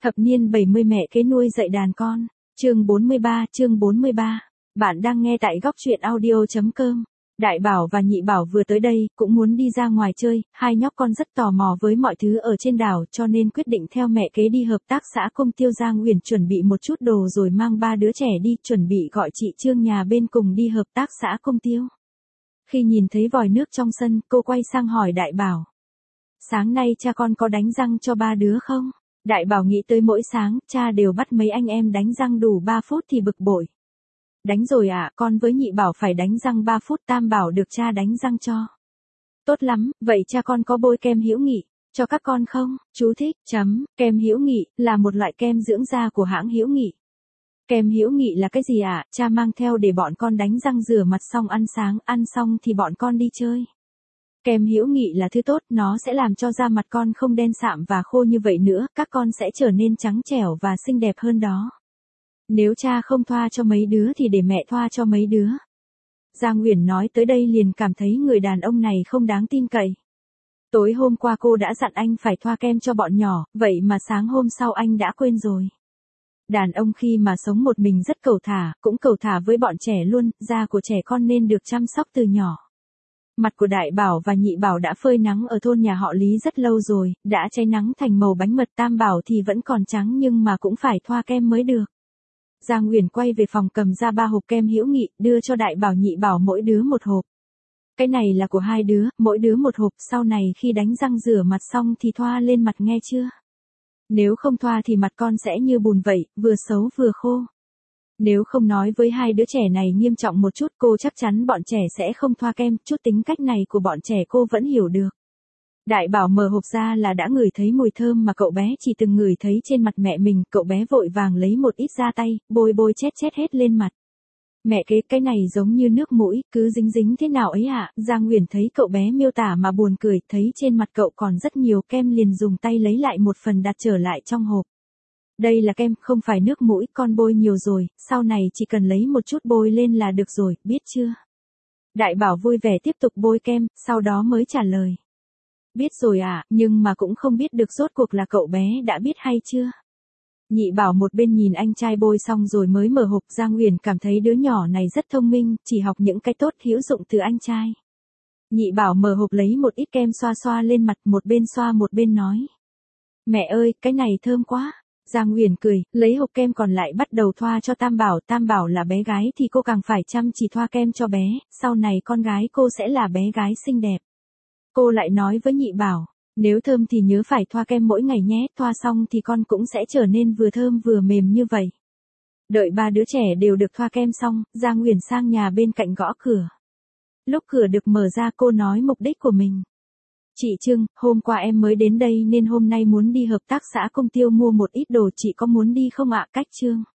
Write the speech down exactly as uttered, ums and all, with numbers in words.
Thập niên bảy mươi mẹ kế nuôi dạy đàn con. Chương bốn mươi ba, chương bốn mươi ba. Bạn đang nghe tại góc truyện audio chấm com. Đại Bảo và Nhị Bảo vừa tới đây, cũng muốn đi ra ngoài chơi, hai nhóc con rất tò mò với mọi thứ ở trên đảo cho nên quyết định theo mẹ kế đi hợp tác xã Công Tiêu. Giang Uyển chuẩn bị một chút đồ rồi mang ba đứa trẻ đi, chuẩn bị gọi chị Trương nhà bên cùng đi hợp tác xã Công Tiêu. Khi nhìn thấy vòi nước trong sân, cô quay sang hỏi Đại Bảo. Sáng nay cha con có đánh răng cho ba đứa không? Đại Bảo nghĩ tới mỗi sáng, cha đều bắt mấy anh em đánh răng đủ ba phút thì bực bội. Đánh rồi ạ, à, con với Nhị Bảo phải đánh răng ba phút, Tam Bảo được cha đánh răng cho. Tốt lắm, vậy cha con có bôi kem hữu nghị cho các con không? Chú thích, chấm, kem hữu nghị là một loại kem dưỡng da của hãng Hữu Nghị. Kem hữu nghị là cái gì ạ? À? Cha mang theo để bọn con đánh răng rửa mặt xong ăn sáng, ăn xong thì bọn con đi chơi. Kem hữu nghị là thứ tốt, nó sẽ làm cho da mặt con không đen sạm và khô như vậy nữa, các con sẽ trở nên trắng trẻo và xinh đẹp hơn đó. Nếu cha không thoa cho mấy đứa thì để mẹ thoa cho mấy đứa. Giang Uyển nói tới đây liền cảm thấy người đàn ông này không đáng tin cậy. Tối hôm qua cô đã dặn anh phải thoa kem cho bọn nhỏ, vậy mà sáng hôm sau anh đã quên rồi. Đàn ông khi mà sống một mình rất cẩu thả, cũng cẩu thả với bọn trẻ luôn, da của trẻ con nên được chăm sóc từ nhỏ. Mặt của Đại Bảo và Nhị Bảo đã phơi nắng ở thôn nhà họ Lý rất lâu rồi, đã cháy nắng thành màu bánh mật. Tam Bảo thì vẫn còn trắng nhưng mà cũng phải thoa kem mới được. Giang Uyển quay về phòng cầm ra ba hộp kem hữu nghị, đưa cho Đại Bảo Nhị Bảo mỗi đứa một hộp. Cái này là của hai đứa, mỗi đứa một hộp, sau này khi đánh răng rửa mặt xong thì thoa lên mặt nghe chưa? Nếu không thoa thì mặt con sẽ như bùn vậy, vừa xấu vừa khô. Nếu không nói với hai đứa trẻ này nghiêm trọng một chút, cô chắc chắn bọn trẻ sẽ không thoa kem, chút tính cách này của bọn trẻ cô vẫn hiểu được. Đại Bảo mở hộp ra là đã ngửi thấy mùi thơm mà cậu bé chỉ từng ngửi thấy trên mặt mẹ mình, cậu bé vội vàng lấy một ít ra tay, bôi bôi chét chét hết lên mặt. Mẹ kế, cái này giống như nước mũi, cứ dính dính thế nào ấy ạ? À? Giang Uyển thấy cậu bé miêu tả mà buồn cười, thấy trên mặt cậu còn rất nhiều kem liền dùng tay lấy lại một phần đặt trở lại trong hộp. Đây là kem, không phải nước mũi, con bôi nhiều rồi, sau này chỉ cần lấy một chút bôi lên là được rồi, biết chưa? Đại Bảo vui vẻ tiếp tục bôi kem, sau đó mới trả lời. Biết rồi ạ, à, nhưng mà cũng không biết được rốt cuộc là cậu bé đã biết hay chưa? Nhị Bảo một bên nhìn anh trai bôi xong rồi mới mở hộp. Giang Uyển cảm thấy đứa nhỏ này rất thông minh, chỉ học những cái tốt hữu dụng từ anh trai. Nhị Bảo mở hộp lấy một ít kem xoa xoa lên mặt, một bên xoa một bên nói. Mẹ ơi, cái này thơm quá. Giang Uyển cười, lấy hộp kem còn lại bắt đầu thoa cho Tam Bảo. Tam Bảo là bé gái thì cô càng phải chăm chỉ thoa kem cho bé, sau này con gái cô sẽ là bé gái xinh đẹp. Cô lại nói với Nhị Bảo, nếu thơm thì nhớ phải thoa kem mỗi ngày nhé, thoa xong thì con cũng sẽ trở nên vừa thơm vừa mềm như vậy. Đợi ba đứa trẻ đều được thoa kem xong, Giang Uyển sang nhà bên cạnh gõ cửa. Lúc cửa được mở ra cô nói mục đích của mình. Chị Trương, hôm qua em mới đến đây nên hôm nay muốn đi hợp tác xã Công Tiêu mua một ít đồ, chị có muốn đi không ạ? Cách Trương.